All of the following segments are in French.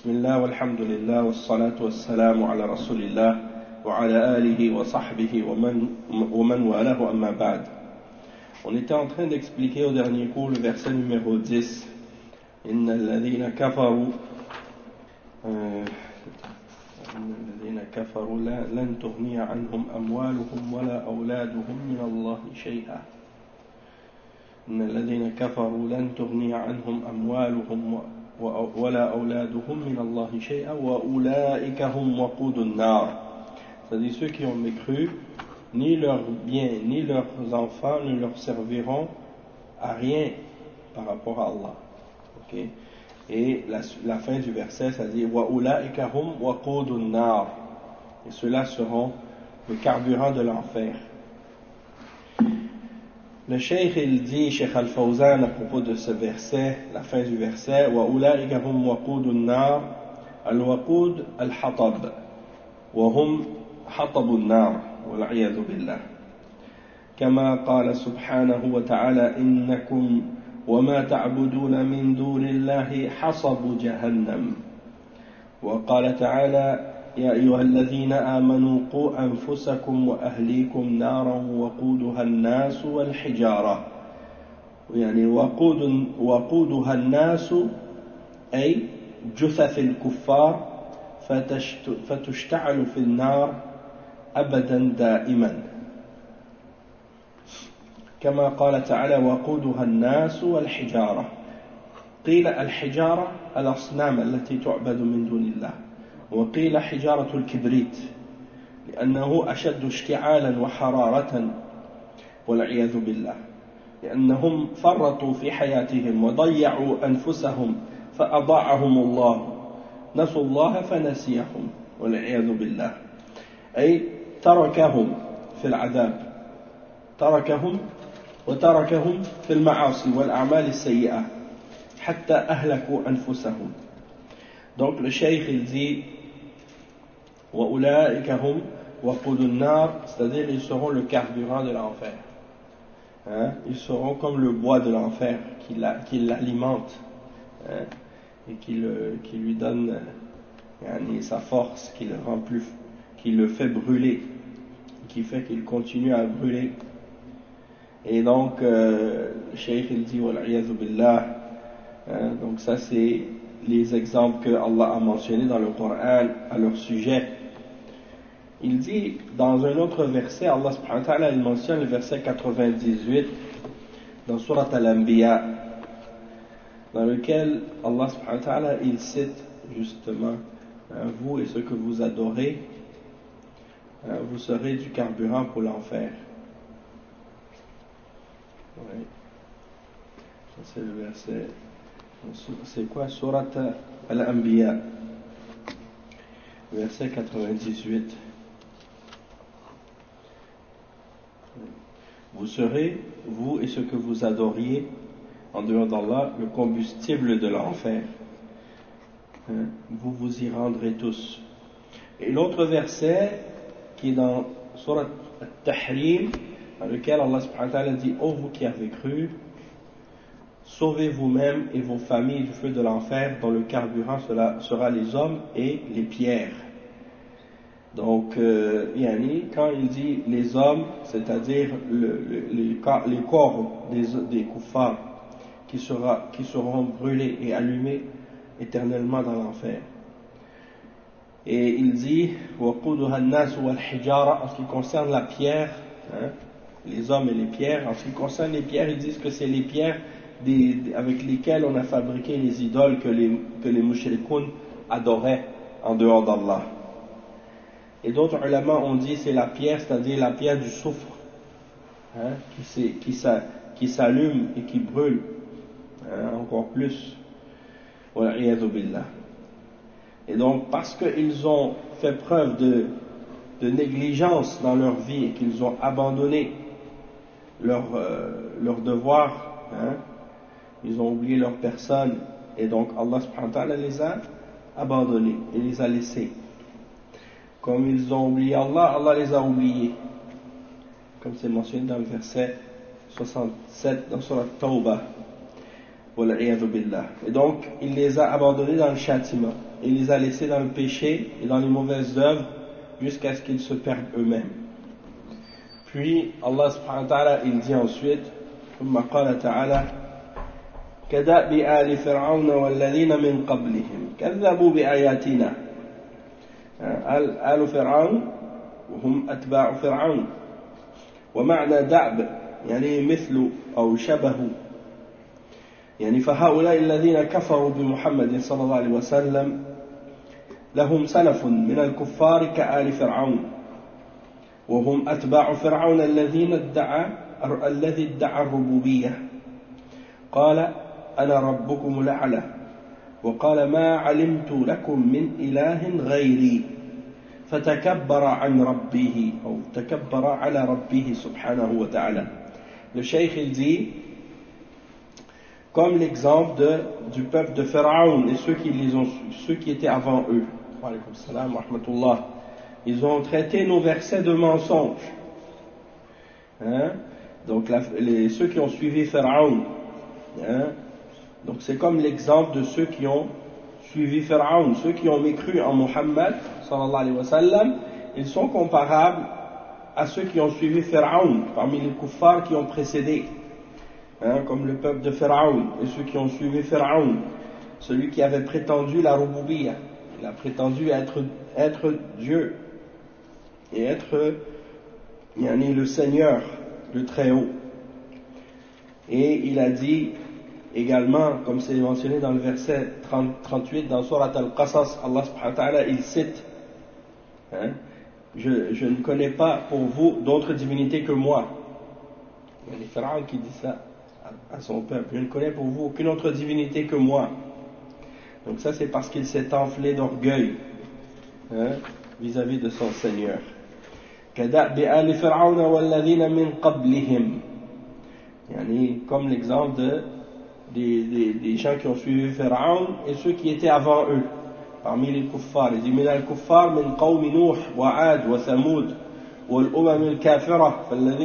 Bismillah, walhamdulillah, wassalatu wassalamu ala rasulillah, wa ala alihi wa sahbihi wa man walahu amma ba'd. On était en train d'expliquer au dernier cours le verset numéro 10. Inna alladhina kafaru lan tughniya anhum amwaluhum wala awladuhum min Allahi shay'a. إن الذين كفروا لن تغني عنهم أموالهم ولا أولادهم من الله شيئا وأولئك هم وقود النار. C'est-à-dire ceux qui ont mécru, ni leurs biens ni leurs enfants ne leur serviront à rien par rapport à Allah. Okay? Et la fin du verset, ça dit وَأُولَئِكَ هُمْ وَقُودُ النَّارِ. Et ceux-là seront le carburant de l'enfer. Le cheikh il dit, Cheikh Al-Fawzan à propos de ce verset, la fin du verset, وَأُولَئِكَ هُمْ وَقُودُ النَّارِ الْوَقُودُ الْحَطَبُ وَهُمْ حَطَبُ النَّارِ وَالْعِيَاذُ بِاللَّهِ كما قال سبحانه وتعالى إنكم وما تعبدون من دون الله حصب جهنم وقال تعالى يا أيها الذين آمنوا قوا أنفسكم وأهليكم نارا وقودها الناس والحجارة يعني وقودها الناس أي جثث الكفار فتشتعل في النار أبدا دائما كما قال تعالى وقودها الناس والحجارة قيل الحجارة الأصنام التي تعبد من دون الله وقيل حجارة الكبريت لأنه أشد اشتعالا وحرارة والعياذ بالله لأنهم فرطوا في حياتهم وضيعوا أنفسهم فأضاعهم الله نسوا الله فنسيهم والعياذ بالله أي تركهم في العذاب تركهم وتركهم في المعاصي والأعمال السيئة حتى أهلكوا أنفسهم. Donc le cheikh il dit وَأُولَٰئِكَ هُمْ وَقُودُ النَّارِ, c'est-à-dire ils seront le carburant de l'enfer, hein? Ils seront comme le bois de l'enfer qui l'alimente, hein? Et qui lui donne sa force, qui le rend plus, qui le fait brûler, qui fait qu'il continue à brûler. Et donc le cheikh il dit وَالْعِيَاذُ بِاللَّهِ, hein? Donc ça c'est les exemples que Allah a mentionnés dans le Coran à leur sujet. Il dit dans un autre verset, Allah subhanahu wa ta'ala il mentionne le verset 98 dans Surat Al-Anbiya, dans lequel Allah subhanahu wa ta'ala il cite justement vous et ceux que vous adorez, vous serez du carburant pour l'enfer. Ouais. Ça c'est le verset. C'est quoi? Surat Al-Anbiya, verset 98. Vous serez, vous et ce que vous adoriez en dehors d'Allah, le combustible de l'enfer. Vous vous y rendrez tous. Et l'autre verset qui est dans Surat Al-Tahrim, dans lequel Allah subhanahu wa ta'ala dit ô vous qui avez cru, sauvez vous-même et vos familles du feu de l'enfer dont le carburant sera les hommes et les pierres. Donc, quand il dit les hommes, c'est-à-dire les corps des kuffars qui seront brûlés et allumés éternellement dans l'enfer. Et il dit وَقُودُهَا النَّاسُ وَالْحِجَارَةُ en ce qui concerne la pierre, hein, les hommes et les pierres. En ce qui concerne les pierres, ils disent que c'est les pierres avec lesquels on a fabriqué les idoles que les mushrikoun adoraient en dehors d'Allah. Et d'autres ulama ont dit c'est la pierre, c'est-à-dire la pierre du soufre, hein, qui s'allume et qui brûle, hein, encore plus. Wal-'iyadhu billah. Et donc parce qu'ils ont fait preuve de négligence dans leur vie et qu'ils ont abandonné leur devoir, hein, ils ont oublié leur personne, et donc Allah subhanahu wa ta'ala les a abandonnés et les a laissés. Comme ils ont oublié Allah, Allah les a oubliés, comme c'est mentionné dans le verset 67 dans Surat Tawbah. Et donc il les a abandonnés dans le châtiment. et les a laissés dans le péché et dans les mauvaises œuvres jusqu'à ce qu'ils se perdent eux-mêmes. Puis Allah subhanahu wa ta'ala il dit ensuite ثم قال تعالى كدأب آل فرعون والذين من قبلهم كذبوا بآياتنا آل فرعون وهم أتباع فرعون ومعنى دأب يعني مثل أو شبه يعني فهؤلاء الذين كفروا بمحمد صلى الله عليه وسلم لهم سلف من الكفار كآل فرعون وهم أتباع فرعون الذي ادعى الربوبية قال أنا ربكم الأعلى وقال ما علمت لكم من إله غيري فتكبر عن ربه أو تكبر على ربه سبحانه وتعالى. Le cheikh il dit comme l'exemple du peuple de Pharaon et ceux qui étaient avant eux. Wa alaykum salam wa rahmatullah. Ils ont traité nos versets de mensonges. Hein? Donc ceux qui ont suivi Pharaon. Hein? Donc c'est comme l'exemple de ceux qui ont suivi Pharaon, ceux qui ont mécru en Muhammad sallallahu alayhi wa sallam, ils sont comparables à ceux qui ont suivi Pharaon parmi les kuffars qui ont précédé, hein, comme le peuple de Pharaon et ceux qui ont suivi Pharaon, celui qui avait prétendu la Rububiyya, il a prétendu être Dieu et être le Seigneur, le Très-Haut. Et il a dit également, comme c'est mentionné dans le verset 38 dans Surat Al-Qasas, Allah subhanahu wa ta'ala, il cite, hein, je ne connais pas pour vous d'autres divinités que moi. Il y a les Pharaons qui disent ça à son peuple, je ne connais pour vous aucune autre divinité que moi. Donc ça c'est parce qu'il s'est enflé d'orgueil, hein, vis-à-vis de son Seigneur. كَدَأْبِ آلِ فِرْعَوْنَ وَالَّذِينَ مِنْ قَبْلِهِمْ, comme l'exemple des gens qui ont suivi Pharaon et ceux qui étaient avant eux parmi les kuffars. Il dit من الكفار من قوم نوح وعاد وثمود والأمم الكافرة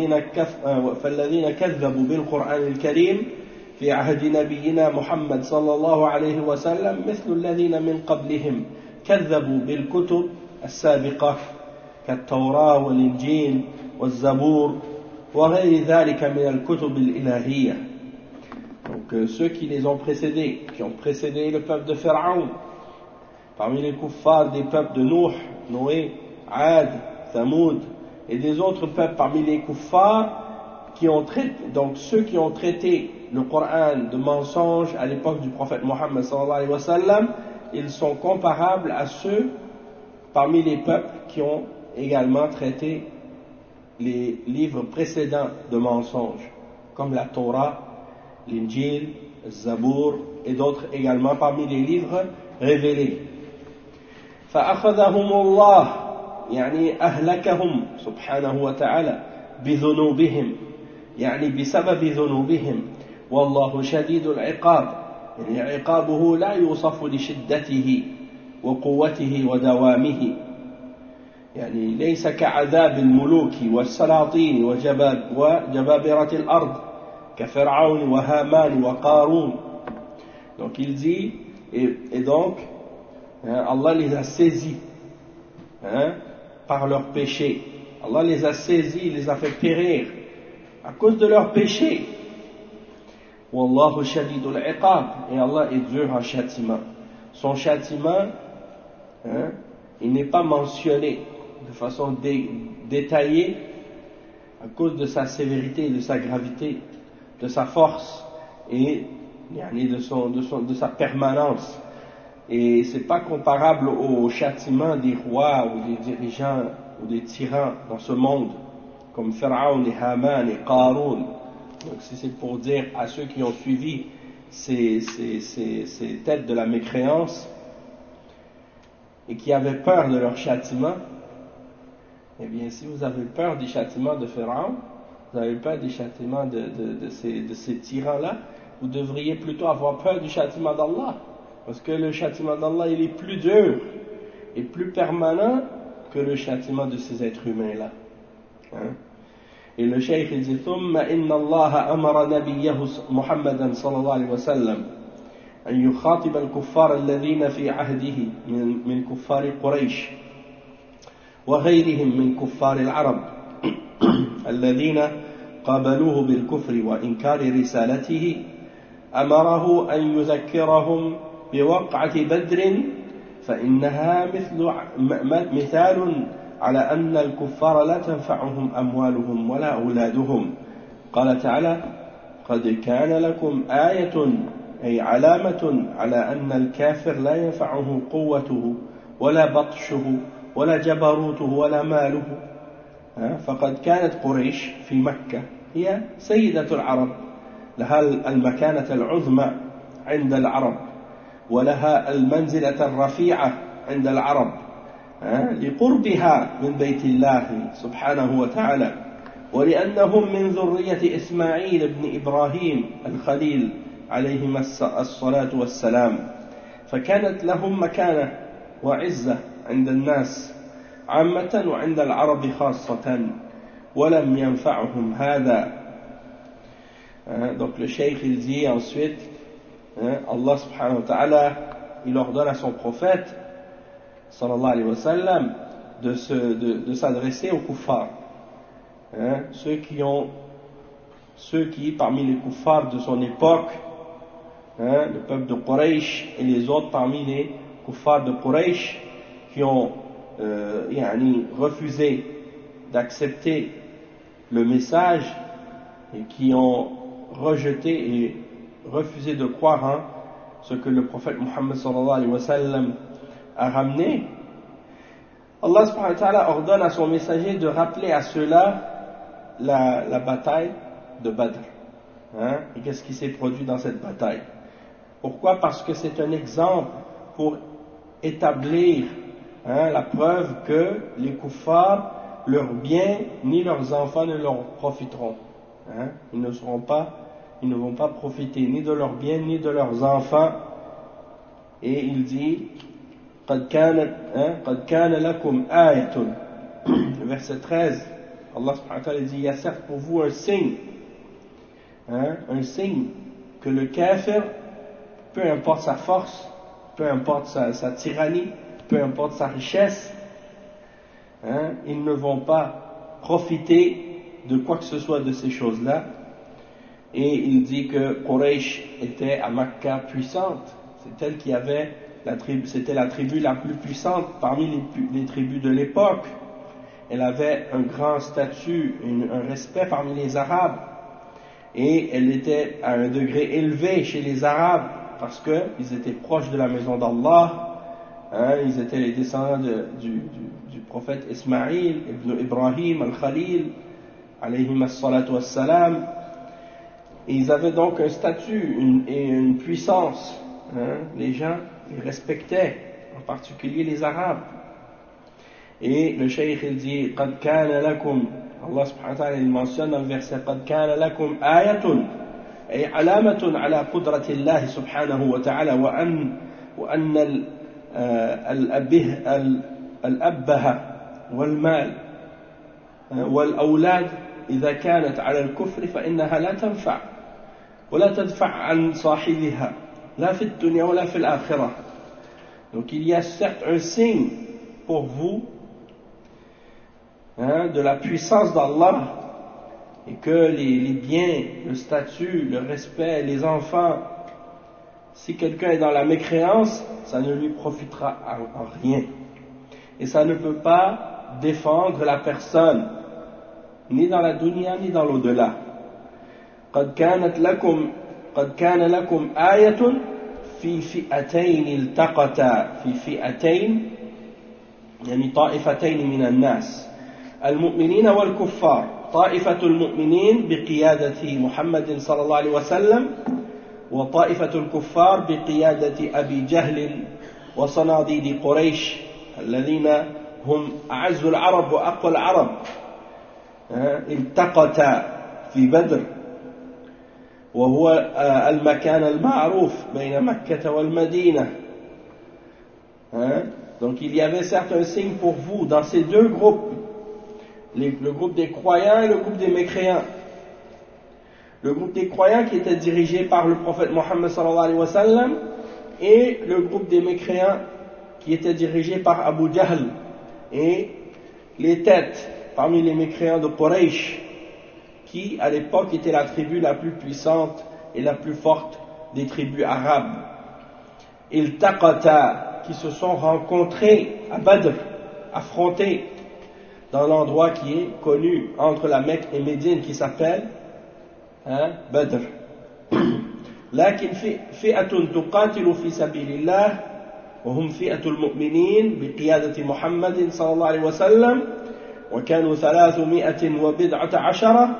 فالذين كذبوا بالقرآن الكريم في عهد نبينا محمد صلى الله عليه وسلم مثل الذين من قبلهم كذبوا بالكتب السابقة كالتوراة والإنجيل والزبور وغير ذلك من الكتب الإلهية. Donc ceux qui les ont précédés, qui ont précédé le peuple de Pharaon, parmi les kuffars des peuples de Nuh, Noé, Ad, Thamoud et des autres peuples parmi les kuffars qui ont traité, donc ceux qui ont traité le Coran de mensonge à l'époque du prophète Mohammed sallallahu alayhi wa sallam, ils sont comparables à ceux parmi les peuples qui ont également traité les livres précédents de mensonges, comme la Torah, l'Injil, le Zabour et d'autres également parmi les livres révélés. فأخذهم الله يعني أهلكهم سبحانه وتعالى بذنوبهم يعني بسبب ذنوبهم والله شديد العقاب يعني عقابه لا يوصف لشدته وقوته ودوامه يعني ليس كعذاب الملوك والسلاطين وجبابرة الأرض كفرعون وهامان وقارون. Donc il dit et donc Allah les a saisis, hein, par leurs péchés. Allah les a saisis, les a fait périr à cause de leurs péchés. Wallahu shadidul iqab, et Allah est dur en châtiment. Son châtiment, hein, il n'est pas mentionné de façon détaillée à cause de sa sévérité, de sa gravité, de sa force et de sa permanence. Et c'est pas comparable au châtiment des rois ou des dirigeants ou des tyrans dans ce monde, comme Pharaon et Haman et Qarun. Donc si c'est pour dire à ceux qui ont suivi ces têtes de la mécréance et qui avaient peur de leur châtiment, eh bien si vous avez peur du châtiment de Pharaon, vous avez peur du châtiment de ces tyrans-là, vous devriez plutôt avoir peur du châtiment d'Allah. Parce que le châtiment d'Allah, il est plus dur et plus permanent que le châtiment de ces êtres humains-là. Hein? Et le cheikh dit ثم إن الله أمر نبيه محمدا صلى الله عليه وسلم أن يخاطب الكفار الذين في عهده من كفار قريش وغيرهم من كفار العرب الذين قابلوه بالكفر وإنكار رسالته أمره أن يذكرهم بوقعة بدر فإنها مثال على أن الكفار لا تنفعهم أموالهم ولا أولادهم. قال تعالى: قد كان لكم آية، أي علامة على أن الكافر لا ينفعه قوته ولا بطشه ولا جبروته ولا ماله. فقد كانت قريش في مكة هي سيدة العرب، لها المكانة العظمى عند العرب ولها المنزلة الرفيعة عند العرب لقربها من بيت الله سبحانه وتعالى، ولأنهم من ذرية إسماعيل بن إبراهيم الخليل عليهما الصلاة والسلام، فكانت لهم مكانة وعزة عند الناس عامة وعند العرب خاصة، ولم ينفعهم هذا. Donc le cheikh il dit ensuite, Allah subhanahu wa ta'ala, il ordonne à son prophète sallallahu alayhi wa sallam de s'adresser aux kuffars, ceux qui parmi les kuffars de son époque, le peuple de Quraysh et les autres parmi les kuffars de Quraysh qui ont refusé d'accepter le message et qui ont rejeté et refusé de croire en ce que le prophète Muhammad sallallahu alayhi wa sallam a ramené. Allah subhanahu wa ta'ala ordonne à son messager de rappeler à ceux-là la bataille de Badr. Et qu'est-ce qui s'est produit dans cette bataille? Pourquoi? Parce que c'est un exemple pour établir la preuve que les kuffars, leurs biens ni leurs enfants ne leur profiteront. Ils ne vont pas profiter ni de leurs biens ni de leurs enfants. Et il dit قد كان لكم آية. Verset 13, Allah subhanahu wa ta'ala dit: il y a certes pour vous un signe que le kafir, peu importe sa force, peu importe sa tyrannie, peu importe sa richesse, ils ne vont pas profiter de quoi que ce soit de ces choses-là. Et il dit que Quraysh était à Makkah puissante, c'est elle qui avait c'était la tribu la plus puissante parmi les tribus de l'époque. Elle avait un grand statut, un respect parmi les Arabes, et elle était à un degré élevé chez les Arabes parce qu'ils étaient proches de la maison d'Allah, ils étaient les descendants du prophète Ismaïl ibn Ibrahim al-Khalil alayhim as-salatu was-salam, et ils avaient donc un statut et une puissance. Les gens les respectaient, en particulier les Arabes. Et le cheikh il dit قد كان لكم, Allah subhanahu wa ta'ala il mentionne dans le verset قد كان لكم آية, أي علامة على قدرة الله سبحانه وتعالى وأن الأبه والمال والأولاد إذا كانت على الكفر فإنها لا تنفع ولا تدفع عن صاحبها لا في الدنيا ولا في الآخرة. Donc il y a certes un signe pour vous de la puissance d'Allah, et que les biens, le statut, le respect, les enfants, si quelqu'un est dans la mécréance, ça ne lui profitera en rien, et ça ne peut pas défendre la personne ni dans la dunya ni dans l'au-delà. قد كان لكم آية في فئتين التقتا, في فئتين يعني طائفتين من الناس, المؤمنين والكفار. طائفة المؤمنين بقيادة محمد صلى الله عليه وسلم, وطائفة الكفار بقيادة أبي جهل وصناديد قريش الذين هم أعز العرب وأقوى العرب. التقتا في بدر, وهو المكان المعروف بين مكة والمدينة. Donc il y avait certes un signe pour vous dans ces deux groupes, le groupe des croyants et le groupe des mécréants. Le groupe des croyants qui était dirigé par le prophète Mohammed sallallahu alayhi wa sallam, et le groupe des mécréants qui était dirigé par Abu Jahl, et les têtes parmi les mécréants de Quraysh, qui à l'époque était la tribu la plus puissante et la plus forte des tribus arabes. Iltaqata, qui se sont rencontrés à Badr, affrontés dans l'endroit qui est connu entre la Mecque et Médine, qui s'appelle Badr. لكن فئة تقاتل في سبيل الله وهم فئة المؤمنين بقيادة محمد صلى الله عليه وسلم وكانوا 319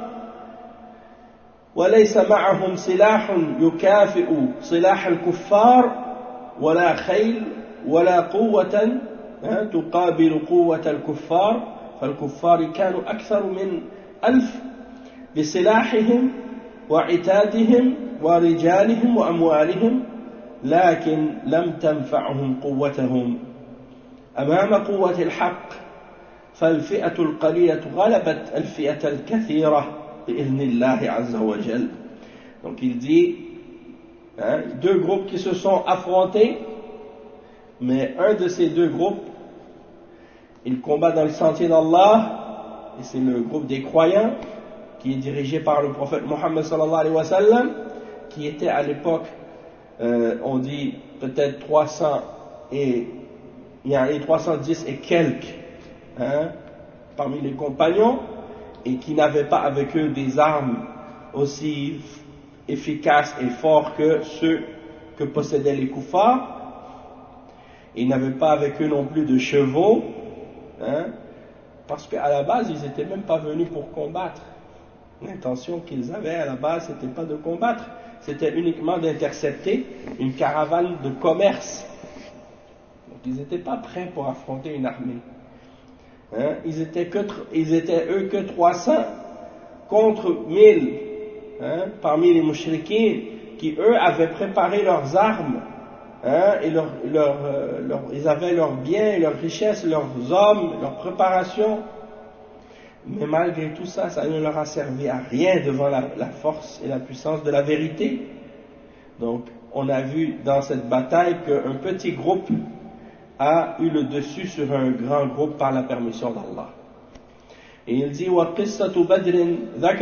وليس معهم سلاح يكافئ سلاح الكفار ولا خيل ولا قوة تقابل قوة الكفار فالكفار كانوا أكثر من 1000 بسلاحهم وعتادهم ورجالهم وأموالهم لكن لم تنفعهم قوتهم أمام قوة الحق فالفئة القليلة غلبت الفئة الكثيرة بإذن الله عز وجل. Donc il dit deux groupes qui se sont affrontés, mais un de ces deux groupes il combat dans le sentier d'Allah, et c'est le groupe des croyants qui est dirigé par le prophète Mohammed sallallahu alayhi wa sallam, qui était à l'époque on dit peut-être 300 et il y a 310 et quelques parmi les compagnons, et qui n'avaient pas avec eux des armes aussi efficaces et fortes que ceux que possédaient les kuffars. Ils n'avaient pas avec eux non plus de chevaux, parce qu'à la base ils n'étaient même pas venus pour combattre. L'intention qu'ils avaient à la base, c'était pas de combattre, c'était uniquement d'intercepter une caravane de commerce. Donc ils n'étaient pas prêts pour affronter une armée. Ils étaient eux que 300 contre 1000 parmi les mouchriquins, qui eux avaient préparé leurs armes, et ils avaient leurs biens, leurs richesses, leurs hommes, leur préparation. Mais malgré tout ça, ça ne leur a servi à rien devant la force et la puissance de la vérité. Donc, on a vu dans cette bataille qu'un petit groupe a eu le dessus sur un grand groupe par la permission d'Allah. Et il dit وَقِصَّةُ بَدْرٍ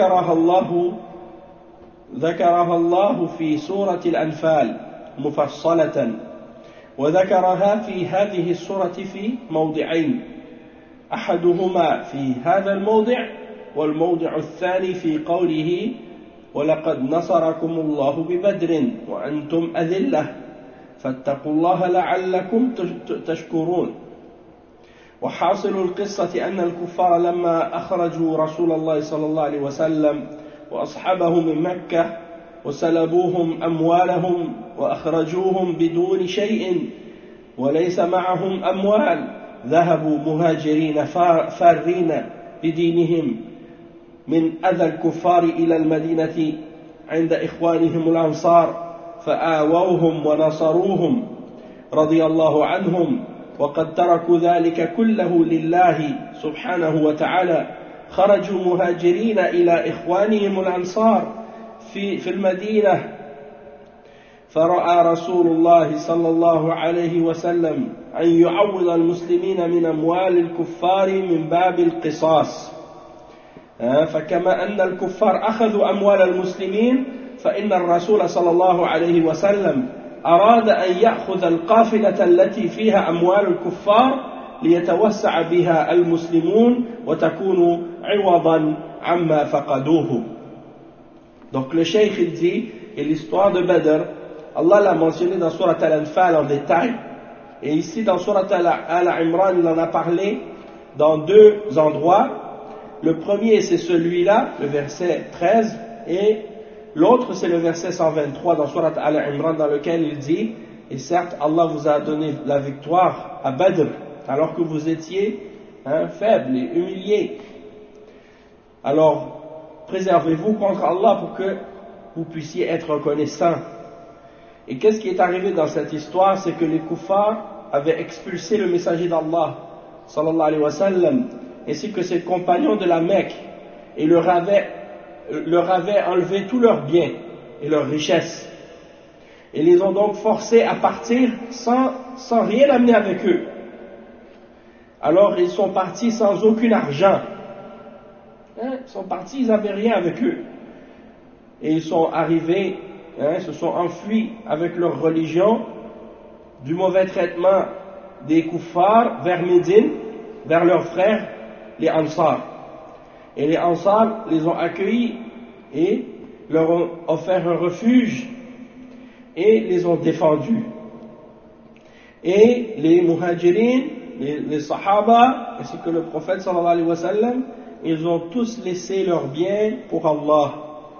ذكرها الله في سورة الأنفال مفصلة وذكرها في هذه السورة في موضعين أحدهما في هذا الموضع والموضع الثاني في قوله ولقد نصركم الله ببدر وأنتم أذلة فاتقوا الله لعلكم تشكرون. وحاصل القصة أن الكفار لما أخرجوا رسول الله صلى الله عليه وسلم وأصحابه من مكة وسلبوهم أموالهم وأخرجوهم بدون شيء وليس معهم أموال ذهبوا مهاجرين فارين بدينهم من أذى الكفار إلى المدينة عند إخوانهم الأنصار فآووهم ونصروهم رضي الله عنهم وقد تركوا ذلك كله لله سبحانه وتعالى خرجوا مهاجرين إلى إخوانهم الأنصار في المدينة فرأى رسول الله صلى الله عليه وسلم أن يعوض المسلمين من أموال الكفار من باب القصاص فكما أن الكفار أخذوا أموال المسلمين فإن الرسول صلى الله عليه وسلم أراد أن يأخذ القافلة التي فيها أموال الكفار ليتوسع بها المسلمون وتكون عوضا عما فقدوه. Donc le cheikh il dit, et l'histoire de Badr, Allah l'a mentionné dans Surat Al-Anfal en détail, et ici dans Surat Al-Imran il en a parlé dans deux endroits. Le premier c'est celui-là, le verset 13, et l'autre c'est le verset 123 dans Surat Al-Imran, dans lequel il dit, et certes Allah vous a donné la victoire à Badr alors que vous étiez faibles et humiliés. Alors préservez-vous contre Allah pour que vous puissiez être reconnaissants. Et qu'est-ce qui est arrivé dans cette histoire? C'est que les kuffars avaient expulsé le messager d'Allah sallallahu alayhi wa sallam ainsi que ses compagnons de la Mecque et leur avaient enlevé tous leurs biens et leurs richesses. Et les ont donc forcés à partir sans rien amener avec eux. Alors ils sont partis sans aucun argent. Ils sont partis, ils n'avaient rien avec eux. Et ils sont arrivés, se sont enfuis avec leur religion, du mauvais traitement des kuffars vers Médine, vers leurs frères, les Ansar. Et les Ansar les ont accueillis et leur ont offert un refuge et les ont défendus. Et les Muhajirin, les Sahaba, ainsi que le prophète sallallahu alayhi wa sallam, ils ont tous laissé leurs biens pour Allah.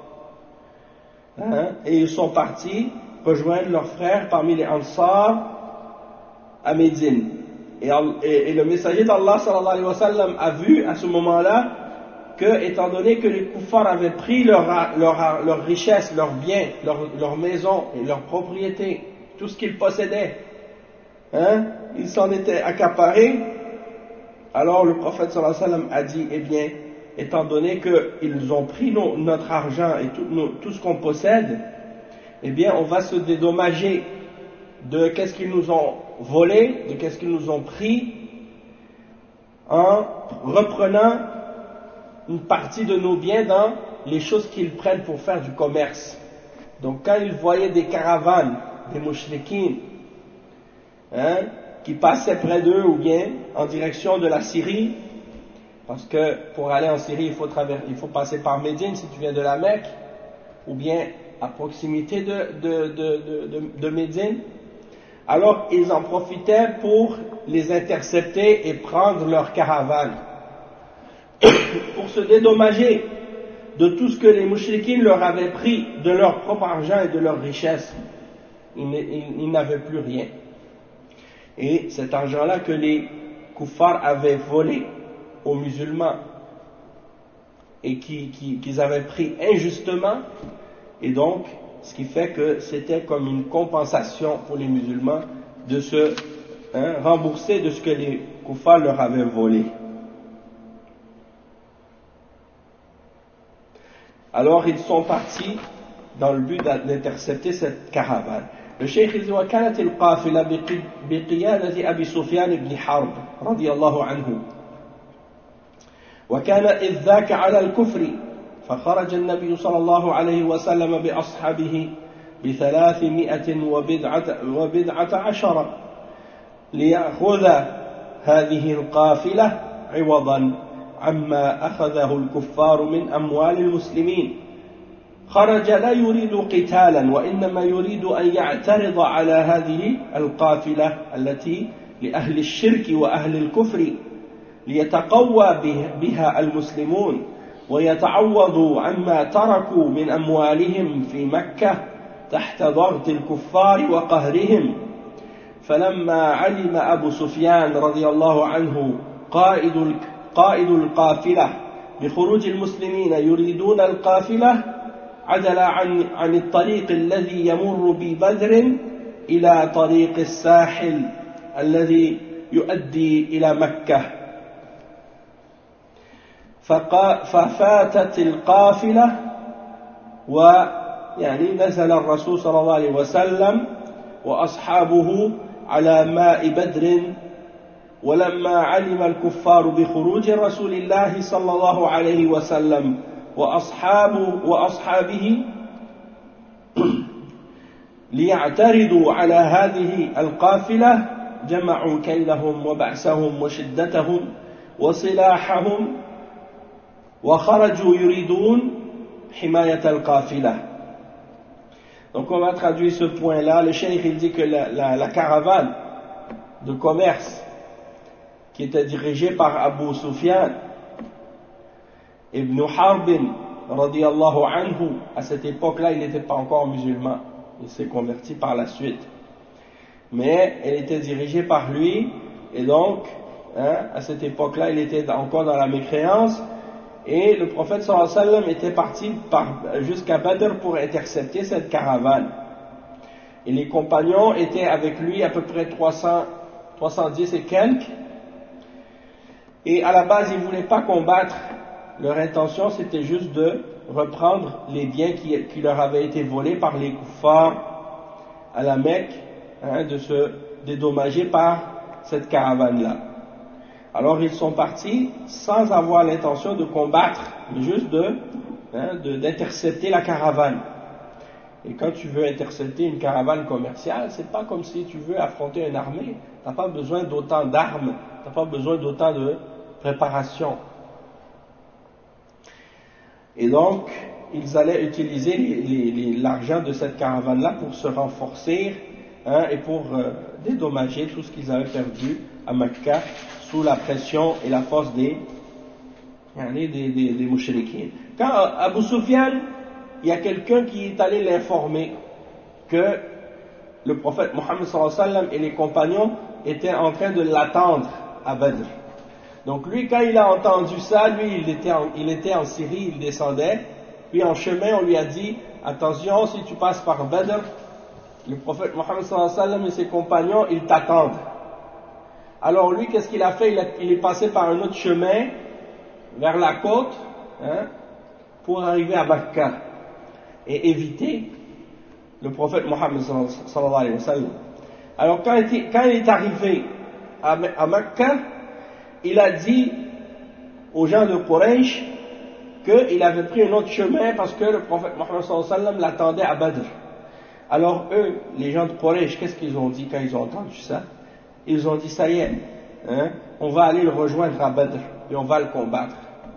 Et ils sont partis rejoindre leurs frères parmi les Ansar à Médine. Et le messager d'Allah sallallahu alayhi wa sallam a vu à ce moment-là que, étant donné que les kuffars avaient pris leur richesse, leurs biens, leur maison et leurs propriétés, tout ce qu'ils possédaient, ils s'en étaient accaparés, alors le prophète sallallahu alayhi wa sallam a dit, eh bien, étant donné qu'ils ont pris notre argent et tout ce qu'on possède, eh bien, on va se dédommager de qu'est-ce qu'ils nous ont volé, de qu'est-ce qu'ils nous ont pris, en reprenant une partie de nos biens dans les choses qu'ils prennent pour faire du commerce. Donc quand ils voyaient des caravanes, des mushrikines, qui passaient près d'eux ou bien en direction de la Syrie, parce que pour aller en Syrie il faut passer par Médine si tu viens de la Mecque, ou bien à proximité de Médine, alors ils en profitaient pour les intercepter et prendre leurs caravanes pour se dédommager de tout ce que les mouchriquines leur avaient pris de leur propre argent et de leur richesse. Ils n'avaient plus rien. Et cet argent-là que les kuffars avaient volé aux musulmans et qu'ils avaient pris injustement, et donc ce qui fait que c'était comme une compensation pour les musulmans de se rembourser de ce que les kuffars leur avaient volé. Alors ils sont partis dans le but d'intercepter cette caravane. Le cheikh dit وكانت القافلة بقيادة أبي سفيان بن حرب رضي الله عنه وكان إذ ذاك على الكفر فخرج النبي صلى الله عليه وسلم بأصحابه ب317 ليأخذ هذه القافلة عوضا عما أخذه الكفار من أموال المسلمين. خرج لا يريد قتالا وإنما يريد أن يعترض على هذه القافلة التي لأهل الشرك وأهل الكفر ليتقوى بها المسلمون ويتعوضوا عما تركوا من أموالهم في مكة تحت ضغط الكفار وقهرهم. فلما علم أبو سفيان رضي الله عنه قائد القافلة بخروج المسلمين يريدون القافلة عدل عن الطريق الذي يمر ببدر إلى طريق الساحل الذي يؤدي إلى مكة ففاتت القافلة ويعني نزل الرسول صلى الله عليه وسلم وأصحابه على ماء بدر. ولما علم الكفار بخروج رسول الله صلى الله عليه وسلم وأصحابه ليعترضوا على هذه القافلة جمعوا كيدهم وبأسهم وشدتهم وسلاحهم وخرجوا يريدون حماية القافلة. Donc on va traduire ce point-là. Le cheikh il dit que la caravane de commerce qui était dirigée par Abu Sufyan Ibn Harbin radiyallahu anhu, à cette époque-là il n'était pas encore musulman, il s'est converti par la suite, mais elle était dirigée par lui, et donc à cette époque-là il était encore dans la mécréance, et le prophète sallallahu alayhi wa sallam était parti jusqu'à Badr pour intercepter cette caravane, et les compagnons étaient avec lui à peu près 310 et quelques, et à la base ils ne voulaient pas combattre. Leur intention c'était juste de reprendre les biens qui leur avaient été volés par les kuffars à la Mecque, de se dédommager par cette caravane-là. Alors ils sont partis sans avoir l'intention de combattre, mais juste d'intercepter la caravane. Et quand tu veux intercepter une caravane commerciale, c'est pas comme si tu veux affronter une armée. T'as pas besoin d'autant d'armes, t'as pas besoin d'autant de préparation. Et donc, ils allaient utiliser l'argent de cette caravane-là pour se renforcer et pour dédommager tout ce qu'ils avaient perdu à Mecca sous la pression et la force des mouchriquins. Quand Abu Sufyan, il y a quelqu'un qui est allé l'informer que le prophète Mohammed sallallahu alayhi wa sallam et les compagnons étaient en train de l'attendre à Badr. Donc lui, quand il a entendu ça, lui, il était en Syrie, il descendait, puis en chemin, on lui a dit, attention, si tu passes par Badr, le prophète Mohammed sallallahu alayhi wa sallam et ses compagnons, ils t'attendent. Alors lui, qu'est-ce qu'il a fait? Il est passé par un autre chemin, vers la côte, pour arriver à Mecca, et éviter le prophète Mohammed sallallahu alayhi wa sallam. Alors quand il est arrivé à Mecca, il a dit aux gens de Quraysh qu'il avait pris un autre chemin parce que le prophète Mohammed sallallahu alayhi wa sallam l'attendait à Badr. Alors eux, les gens de Quraysh, qu'est-ce qu'ils ont dit quand ils ont entendu ça? Ils ont dit, ça y est, on va aller le rejoindre à Badr et on va le combattre,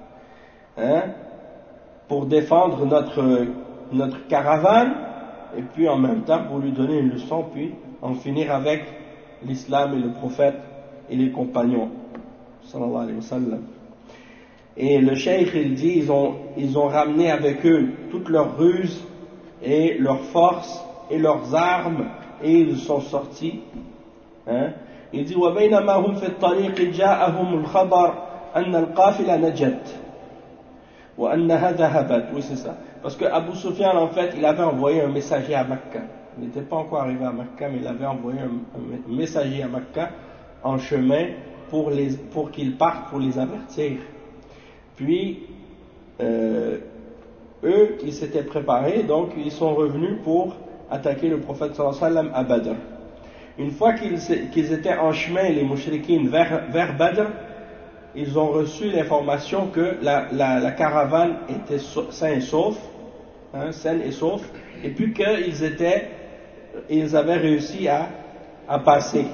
pour défendre notre caravane et puis en même temps pour lui donner une leçon, puis en finir avec l'islam et le prophète et les compagnons sallallahu alayhi wa sallam. Et le cheikh, il dit, ils ont ramené avec eux toutes leurs ruses et leurs forces et leurs armes, et ils sont sortis. Il dit وبينما هم في الطريق جاءهم الخبر أن القافلة نجت وأنها ذهبت. Oui, c'est ça. Parce que Abu Sufyan, en fait, il avait envoyé un messager à Mecca. Il n'était pas encore arrivé à Mecca, mais il avait envoyé un messager à Mecca en chemin pour qu'ils partent pour les avertir. Puis eux, ils s'étaient préparés, donc ils sont revenus pour attaquer le prophète sallallahu alayhi wa sallam à Badr. Une fois qu'ils étaient en chemin, les mouchriquines, vers Badr, ils ont reçu l'information que la caravane était saine et sauf, et puis qu'ils avaient réussi à passer.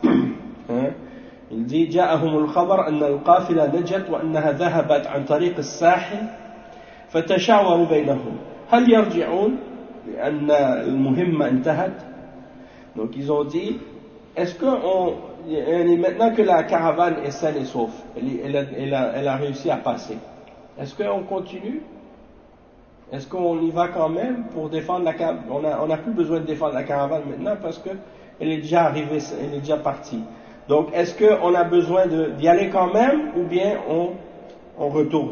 Il dit جاءهم الخبر أن القافلة نجت وأنها ذهبت عن طريق الساحل فتشاوروا بينهم هل يرجعون لأن المهمة انتهت. Donc ils ont dit, est-ce que maintenant que la caravane est saine et sauf, elle a réussi à passer, est-ce qu'on continue? Est-ce qu'on y va quand même pour défendre la caravane? On n'a plus besoin de défendre la caravane maintenant parce qu'elle est déjà arrivée, elle est déjà partie. Donc est-ce qu'on a besoin d'y aller quand même ou bien on retourne?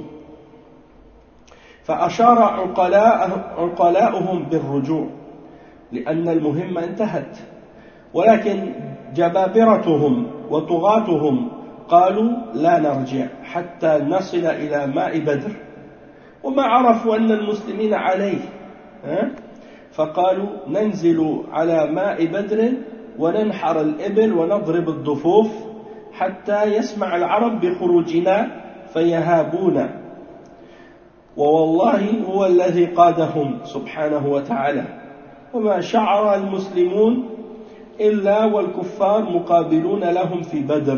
فأشار عقلاؤهم بالرجوع لأن المهمة انتهت ولكن جبابرتهم وطغاتهم قالوا لا نرجع حتى نصل إلى ماء بدر وما عرفوا أن المسلمين عليه فقالوا ننزل على ماء بدر وننحر الإبل ونضرب الضفوف حتى يسمع العرب بخروجنا فيهابون ووالله هو الذي قادهم سبحانه وتعالى وما شعر المسلمون إلا والكفار مقابلون لهم في بدر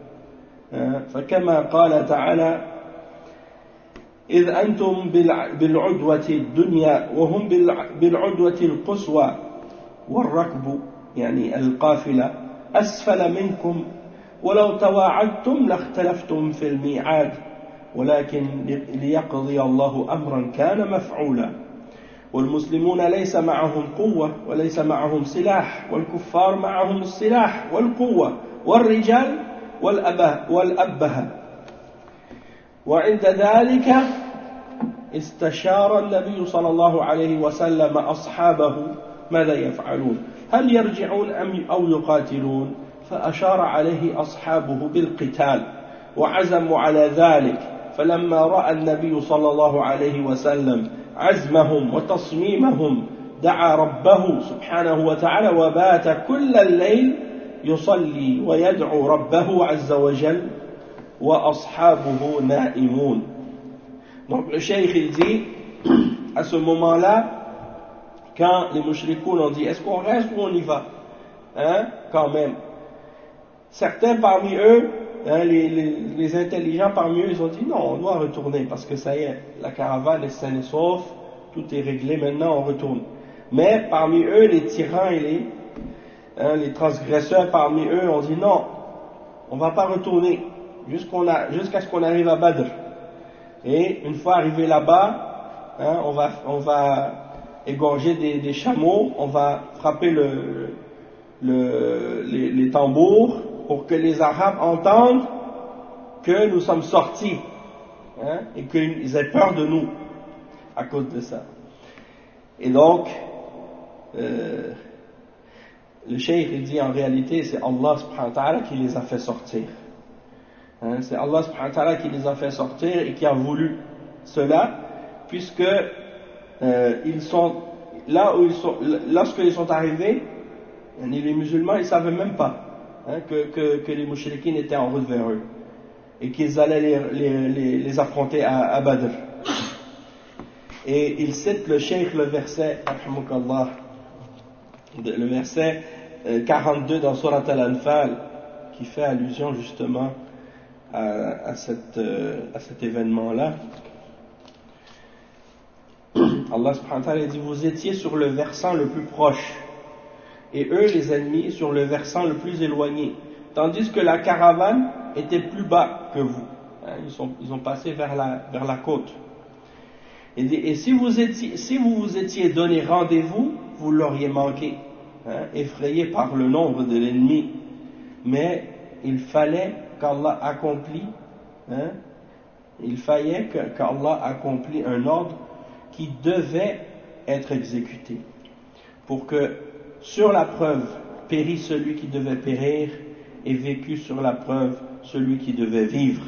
فكما قال تعالى إذ أنتم بالعدوة الدنيا وهم بالعدوة القصوى والركب يعني القافلة أسفل منكم ولو تواعدتم لاختلفتم في الميعاد ولكن ليقضي الله أمرا كان مفعولا والمسلمون ليس معهم قوة وليس معهم سلاح والكفار معهم السلاح والقوة والرجال والأبهة وعند ذلك استشار النبي صلى الله عليه وسلم أصحابه ماذا يفعلون هل يرجعون أو يقاتلون فأشار عليه أصحابه بالقتال وعزموا على ذلك فلما رأى النبي صلى الله عليه وسلم عزمهم وتصميمهم دعا ربه سبحانه وتعالى وبات كل الليل يصلي ويدعو ربه عز وجل وأصحابه نائمون. Donc le cheikh il dit à ce moment-là, quand les mushrikoun ont dit est-ce qu'on reste ou on y va, hein, quand même, certains parmi eux, hein, les intelligents parmi eux, ils ont dit non, on doit retourner parce que ça y est, la caravane est saine et sauve, tout est réglé, maintenant on retourne. Mais parmi eux, les tyrans et les transgresseurs parmi eux ont dit non, on ne va pas retourner jusqu'à ce qu'on arrive à Badr. Et une fois arrivé là-bas, hein, on va égorger des chameaux, on va frapper les tambours pour que les Arabes entendent que nous sommes sortis, hein, et qu'ils aient peur de nous à cause de ça. Et donc, le cheikh il dit en réalité c'est Allah subhanahu wa ta'ala qui les a fait sortir. Hein, c'est Allah subhanahu wa ta'ala qui les a fait sortir et qui a voulu cela, puisque ils sont là où ils sont, lorsqu'ils sont arrivés, les musulmans ils ne savaient même pas, hein, que les mouchriquins étaient en route vers eux et qu'ils allaient les affronter à Badr. Et il cite le cheikh le verset, le verset 42 dans Surat Al-Anfal, qui fait allusion justement à cet événement-là. Allah subhanahu wa ta'ala dit vous étiez sur le versant le plus proche et eux les ennemis sur le versant le plus éloigné, tandis que la caravane était plus bas que vous, hein, ils ont passé vers la côte. Et si vous vous étiez donné rendez-vous, vous l'auriez manqué, hein, effrayé par le nombre de l'ennemi. Mais il fallait qu'Allah accomplit, hein, qu'Allah accomplit un ordre qui devait être exécuté, pour que sur la preuve périt celui qui devait périr et vécut sur la preuve celui qui devait vivre.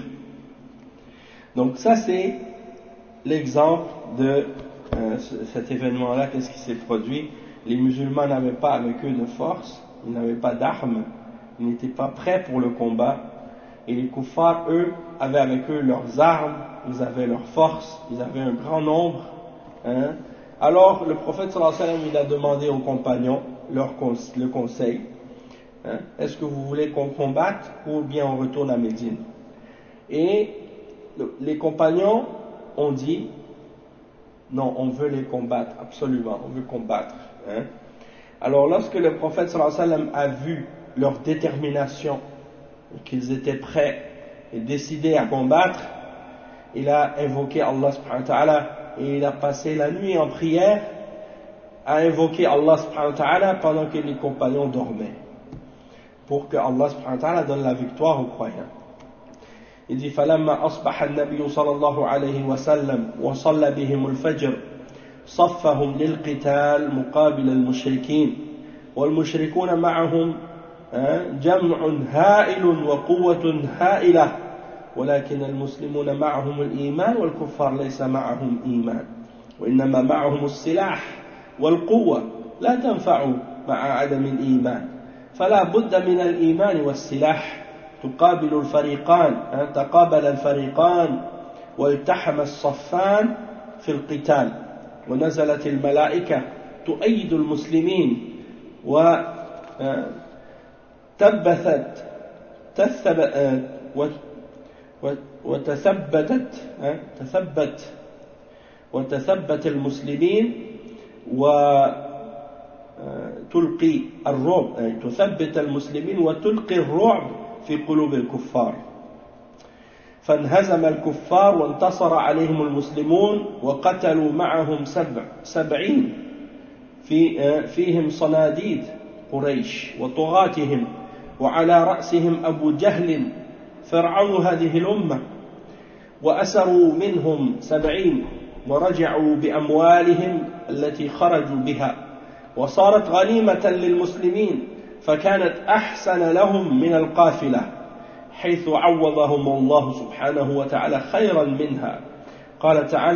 Donc ça c'est l'exemple de cet événement-là. Qu'est-ce qui s'est produit? Les musulmans n'avaient pas avec eux de force, ils n'avaient pas d'armes, ils n'étaient pas prêts pour le combat, et les kuffars, eux, avaient avec eux leurs armes, ils avaient leur force, ils avaient un grand nombre, hein. Alors le prophète sallallahu alayhi wa sallam, il a demandé aux compagnons le conseil, hein, est-ce que vous voulez qu'on combatte ou bien on retourne à Médine? Et les compagnons ont dit non, on veut les combattre, absolument, on veut combattre, hein. Alors lorsque le prophète sallallahu alayhi wa sallam a vu leur détermination, qu'ils étaient prêts et décidés à combattre, il a invoqué Allah subhanahu wa ta'ala et il a passé la nuit en prière à invoquer Allah subhanahu wa ta'ala pendant que les compagnons dormaient, pour que Allah subhanahu wa ta'ala donne la victoire aux croyants. Il dit فلما أصبح النبي صلى الله عليه وسلم وصلى بهم الفجر صفهم للقتال مقابل المشركين والمشركون معهم جمع هائل وقوة هائلة ولكن المسلمون معهم الإيمان والكفار ليس معهم إيمان وإنما معهم السلاح والقوة لا تنفع مع عدم الإيمان فلا بد من الإيمان والسلاح تقابل الفريقان تقابل الفريقان والتحم الصفان في القتال ونزلت الملائكة تؤيد المسلمين وتثبت المسلمين وتلقي الرعب تثبت المسلمين وتلقي الرعب في قلوب الكفار فانهزم الكفار وانتصر عليهم المسلمون وقتلوا معهم 70 فيهم صناديد قريش وطغاتهم وعلى رأسهم أبو جهل فرعون هذه الأمة وأسروا منهم 70 ورجعوا بأموالهم التي خرجوا بها وصارت غنيمة للمسلمين فكانت أحسن لهم من القافلة حيث عوضهم الله سبحانه وتعالى خيرا منها قال تعالى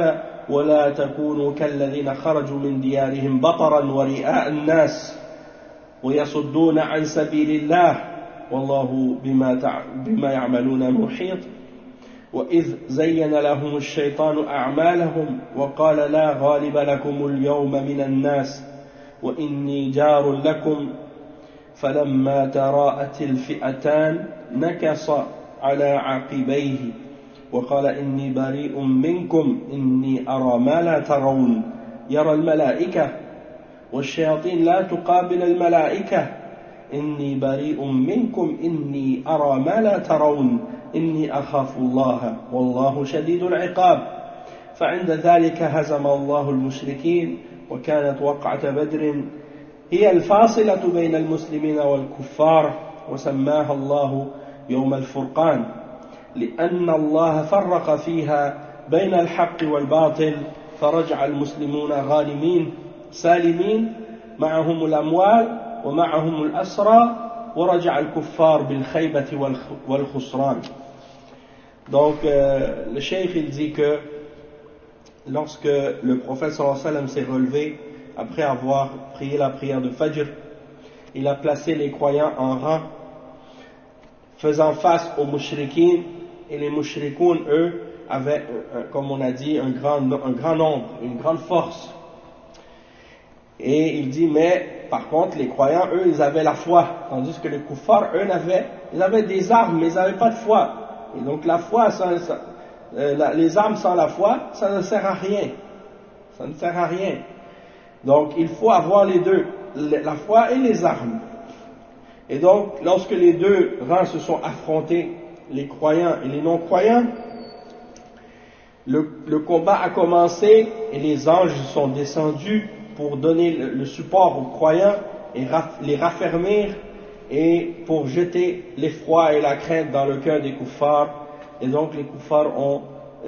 ولا تكونوا كالذين خرجوا من ديارهم بطرا ورئاء الناس ويصدون عن سبيل الله والله بما يعملون محيط وإذ زين لهم الشيطان أعمالهم وقال لا غالب لكم اليوم من الناس وإني جار لكم فلما تراءت الفئتان نكص على عقبيه وقال إني بريء منكم إني أرى ما لا ترون يرى الملائكة والشياطين لا تقابل الملائكة إني بريء منكم إني أرى ما لا ترون إني أخاف الله والله شديد العقاب فعند ذلك هزم الله المشركين وكانت وقعة بدر هي الفاصلة بين المسلمين والكفار وسماها الله يوم الفرقان لأن الله فرق فيها بين الحق والباطل فرجع المسلمون غانمين سالمين معهم الأموال ومعهم الأسرى ورجع الكفار بالخيبة والخسران. Donc le cheikh il dit que lorsque le prophète sallallahu alayhi wa sallam s'est relevé après avoir prié la prière de Fajr, il a placé les croyants en rang faisant face aux mushrikines et les mushrikoun eux avaient comme on a dit un grand nombre, une grande force. Et il dit mais par contre les croyants eux ils avaient la foi tandis que les kuffars eux ils avaient des armes mais ils n'avaient pas de foi. Et donc la foi, les armes sans la foi, ça ne sert à rien. Ça ne sert à rien. Donc il faut avoir les deux, la foi et les armes. Et donc lorsque les deux rangs se sont affrontés, les croyants et les non-croyants, le combat a commencé et les anges sont descendus pour donner le support aux croyants et les raffermir et pour jeter l'effroi et la crainte dans le cœur des kuffars, et donc les kuffars ont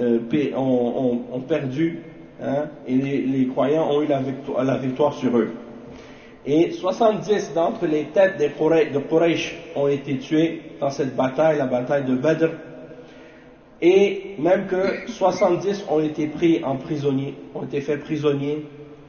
perdu, hein, et les croyants ont eu la victoire sur eux. Et 70 d'entre les têtes de Quraysh ont été tués dans cette bataille, la bataille de Badr, et même que 70 ont été pris en prisonnier, ont été faits prisonniers.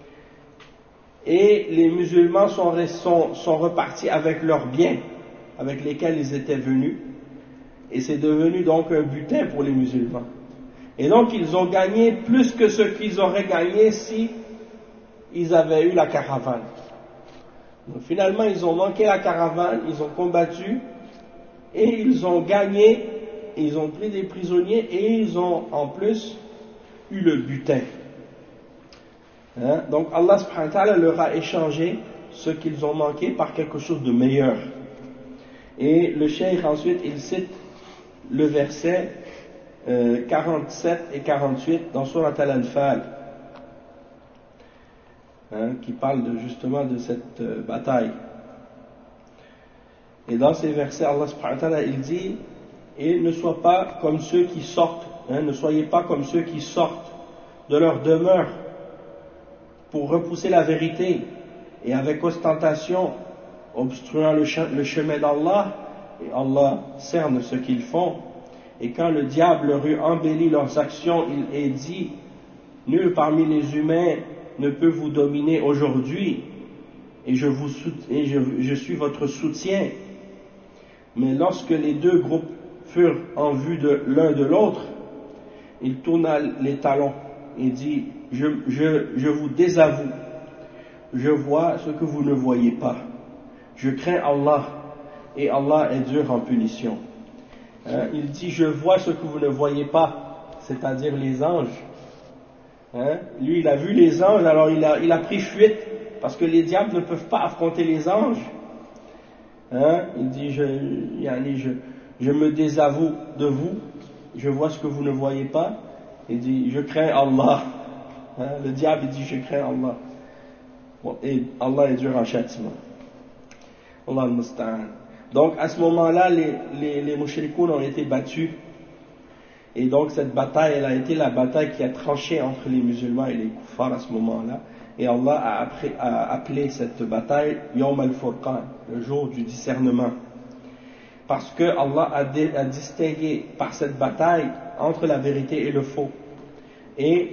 Et les musulmans sont repartis avec leurs biens avec lesquels ils étaient venus et c'est devenu donc un butin pour les musulmans et donc ils ont gagné plus que ce qu'ils auraient gagné si ils avaient eu la caravane. Donc finalement ils ont manqué la caravane, ils ont combattu et ils ont gagné, ils ont pris des prisonniers et ils ont en plus eu le butin. Hein? Donc Allah subhanahu wa ta'ala leur a échangé ce qu'ils ont manqué par quelque chose de meilleur. Et le cheikh ensuite il cite le verset 47 et 48 dans Surat Al-Anfal, hein, qui parle justement de cette bataille. Et dans ces versets Allah subhanahu wa ta'ala il dit et ne soyez pas comme ceux qui sortent, hein, ne soyez pas comme ceux qui sortent de leur demeure pour repousser la vérité et avec ostentation obstruant le chemin d'Allah, et Allah cerne ce qu'ils font. Et quand le diable leur eut embelli leurs actions, il est dit nul parmi les humains ne peut vous dominer aujourd'hui et je suis votre soutien. Mais lorsque les deux groupes furent en vue de l'un de l'autre, il tourna les talons et dit je vous désavoue, je vois ce que vous ne voyez pas, je crains Allah et Allah est dur en punition. Il dit je vois ce que vous ne voyez pas, c'est-à-dire les anges. Lui il a vu les anges, alors il a pris fuite parce que les diables ne peuvent pas affronter les anges. Il dit je me désavoue de vous, je vois ce que vous ne voyez pas. Il dit je crains Allah. Le diable il dit je crains Allah. Et Allah est dur en châtiment. Allah al-Musta'an. Donc à ce moment-là les mushrikoun ont été battus et donc cette bataille elle a été la bataille qui a tranché entre les musulmans et les kuffars à ce moment-là, et Allah a appelé cette bataille Yawm al-Furqan, le jour du discernement, parce que Allah a distingué par cette bataille entre la vérité et le faux. Et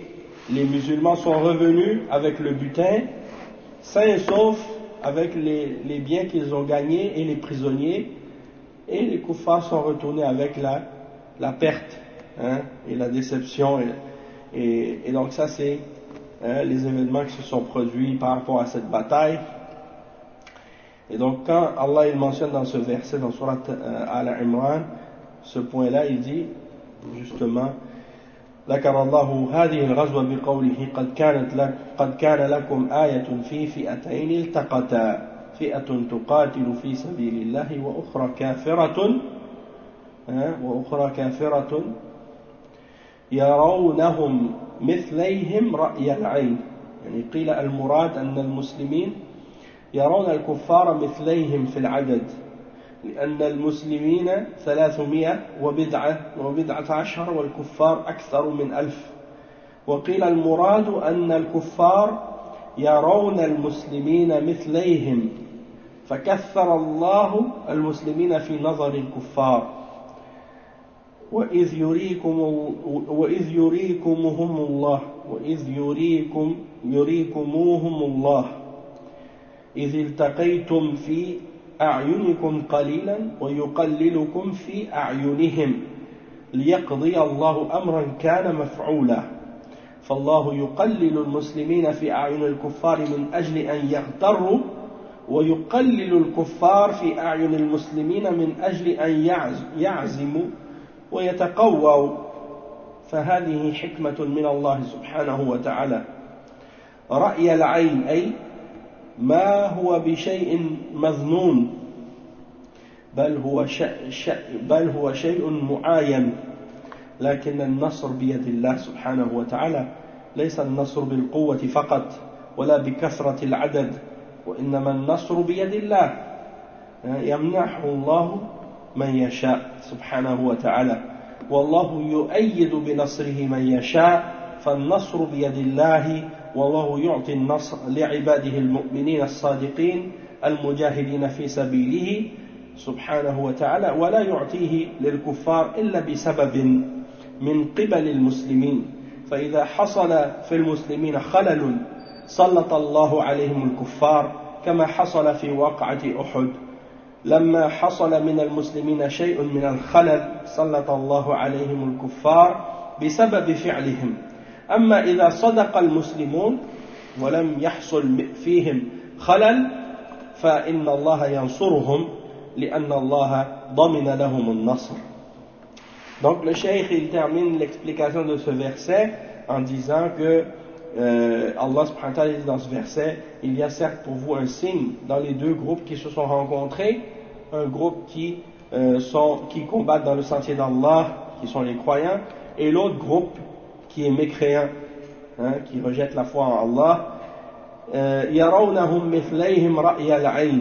les musulmans sont revenus avec le butin, sains et saufs, avec les biens qu'ils ont gagnés et les prisonniers, et les kuffars sont retournés avec la perte, hein, et la déception, et donc ça c'est les événements qui se sont produits par rapport à cette bataille. Et donc quand Allah il mentionne dans ce verset, dans Surat Al-Imran, ce point-là, il dit justement ذكر الله هذه الغزوة بقوله قد كان لكم آية في فئتين التقتا فئة تقاتل في سبيل الله وأخرى كافرة يرونهم مثليهم رأي العين. يعني قيل المراد أن المسلمين يرون الكفار مثليهم في العدد، لأن المسلمين 319 والكفار أكثر من 1000. وقيل المراد أن الكفار يرون المسلمين مثليهم فكثر الله المسلمين في نظر الكفار. وإذ يريكموهم الله إذ التقيتم في أعينكم قليلا ويقللكم في أعينهم ليقضي الله أمرا كان مفعولا. فالله يقلل المسلمين في أعين الكفار من أجل أن يغتروا، ويقلل الكفار في أعين المسلمين من أجل أن يعزموا ويتقووا. فهذه حكمة من الله سبحانه وتعالى. رأي العين أي ما هو بشيء مظنون، بل هو شيء معاين. لكن النصر بيد الله سبحانه وتعالى، ليس النصر بالقوة فقط ولا بكثرة العدد، وإنما النصر بيد الله، يمنح الله من يشاء سبحانه وتعالى، والله يؤيد بنصره من يشاء. فالنصر بيد الله، والله يعطي النصر لعباده المؤمنين الصادقين المجاهدين في سبيله سبحانه وتعالى، ولا يعطيه للكفار إلا بسبب من قبل المسلمين. فإذا حصل في المسلمين خلل سلط الله عليهم الكفار، كما حصل في وقعة أحد، لما حصل من المسلمين شيء من الخلل سلط الله عليهم الكفار بسبب فعلهم. أما إذا صدق المسلمون ولم يحصل فيهم خلل فإن الله ينصرهم لأن الله ضمن لهم النصر. Donc le cheikh il termine l'explication de ce verset en disant que Allah subhanahu wa ta'ala dit dans ce verset, il y a certes pour vous un signe dans les deux groupes qui se sont rencontrés, un groupe qui combattent dans le sentier d'Allah, qui sont les croyants, et l'autre groupe qui est mécréant, qui rejette la foi en Allah. يرونهم مثليهم رأي العين.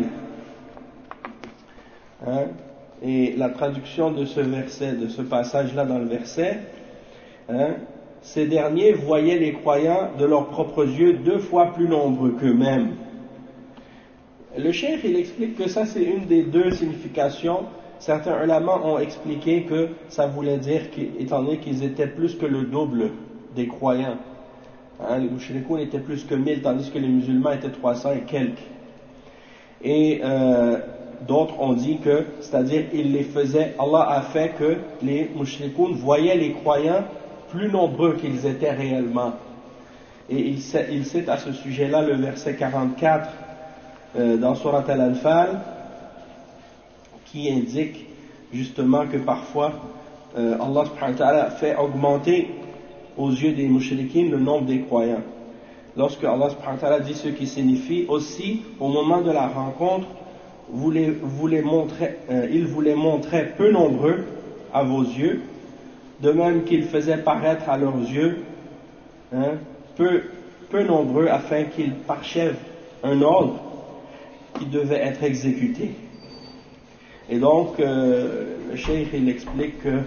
Et la traduction de ce verset, de ce passage-là dans le verset, ces derniers voyaient les croyants de leurs propres yeux 2 fois plus nombreux qu'eux-mêmes. Le cheikh il explique que ça c'est une des 2 significations. Certains ulama ont expliqué que ça voulait dire étant donné qu'ils étaient plus que le double des croyants, les mouchrikoun étaient plus que 1000 tandis que les musulmans étaient 300 et quelques. Et d'autres ont dit que, c'est-à-dire Allah a fait que les mouchrikoun voyaient les croyants plus nombreux qu'ils étaient réellement. Et il cite à ce sujet-là le verset 44 dans Surat Al-Anfal, qui indique justement que parfois Allah subhanahu wa ta'ala fait augmenter aux yeux des mouchrikines le nombre des croyants. Lorsque Allah subhanahu wa ta'ala dit ce qui signifie aussi, au moment de la rencontre, il vous les montrait peu nombreux à vos yeux, de même qu'il faisait paraître à leurs yeux peu nombreux afin qu'ils parchèvent un ordre qui devait être exécuté. Et donc le cheikh il explique que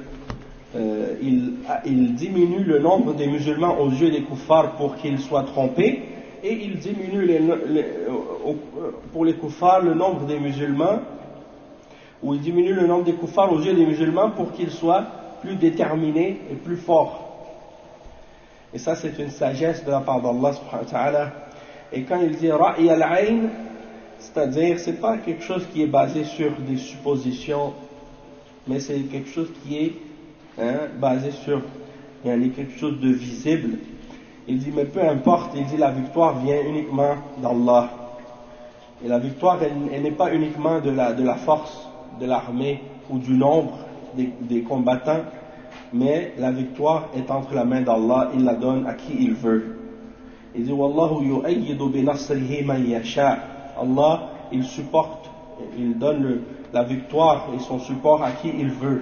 il diminue le nombre des musulmans aux yeux des kuffars pour qu'ils soient trompés, et il diminue pour les kuffars le nombre des musulmans, ou il diminue le nombre des kuffars aux yeux des musulmans pour qu'ils soient plus déterminés et plus forts. Et ça, c'est une sagesse de la part d'Allah subhanahu wa ta'ala. Et quand il dit ra'i al-ayn, c'est-à-dire, c'est pas quelque chose qui est basé sur des suppositions, mais c'est quelque chose qui est basé sur quelque chose de visible. Il dit, mais peu importe, il dit, la victoire vient uniquement d'Allah. Et la victoire, elle n'est pas uniquement de la force de l'armée ou du nombre des combattants, mais la victoire est entre la main d'Allah, il la donne à qui il veut. Il dit, Wallahu yu'ayyidu bi nasrihi man yasha. Allah, il supporte, il donne la victoire et son support à qui il veut.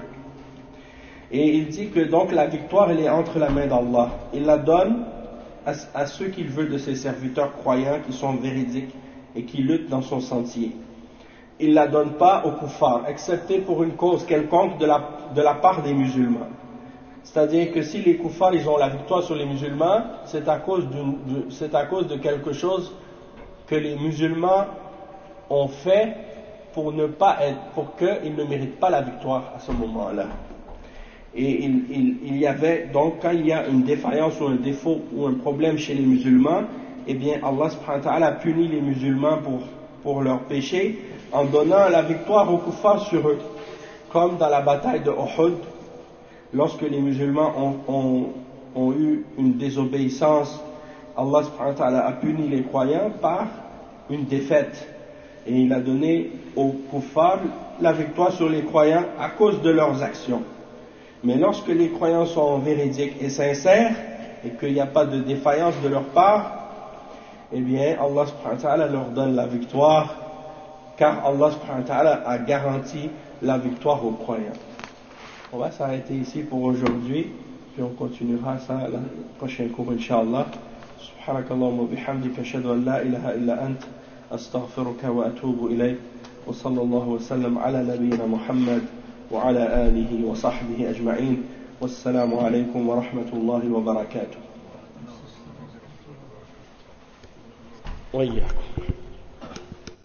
Et il dit que donc la victoire, elle est entre la main d'Allah. Il la donne à ceux qu'il veut de ses serviteurs croyants qui sont véridiques et qui luttent dans son sentier. Il ne la donne pas aux kuffars, excepté pour une cause quelconque de la part des musulmans. C'est-à-dire que si les kuffars ils ont la victoire sur les musulmans, c'est à cause de quelque chose que les musulmans ont fait pour qu'ils ne méritent pas la victoire à ce moment-là. Et il y avait donc, quand il y a une défaillance ou un défaut ou un problème chez les musulmans, eh bien Allah subhanahu wa ta'ala punit les musulmans pour leurs péchés en donnant la victoire aux kuffars sur eux, comme dans la bataille de Uhud, lorsque les musulmans ont eu une désobéissance, Allah subhanahu wa ta'ala a puni les croyants par une défaite, et il a donné aux kuffars la victoire sur les croyants à cause de leurs actions. Mais lorsque les croyants sont véridiques et sincères, et qu'il n'y a pas de défaillance de leur part, eh bien Allah subhanahu wa ta'ala leur donne la victoire, car Allah subhanahu wa ta'ala a garanti la victoire aux croyants. On va s'arrêter ici pour aujourd'hui, puis on continuera ça à la prochaine cours, Inch'Allah. Subhanakallahumma wa bihamdika, ashhadu an la ilaha illa ant, astaghfiruka wa atubu ilayk, wa sallallahu wa sallam ala nabiyyina Muhammad wa ala alihi wa sahbihi ajma'in. Wassalamu alaykum wa rahmatullahi wa barakatuh. Wa iyyakum.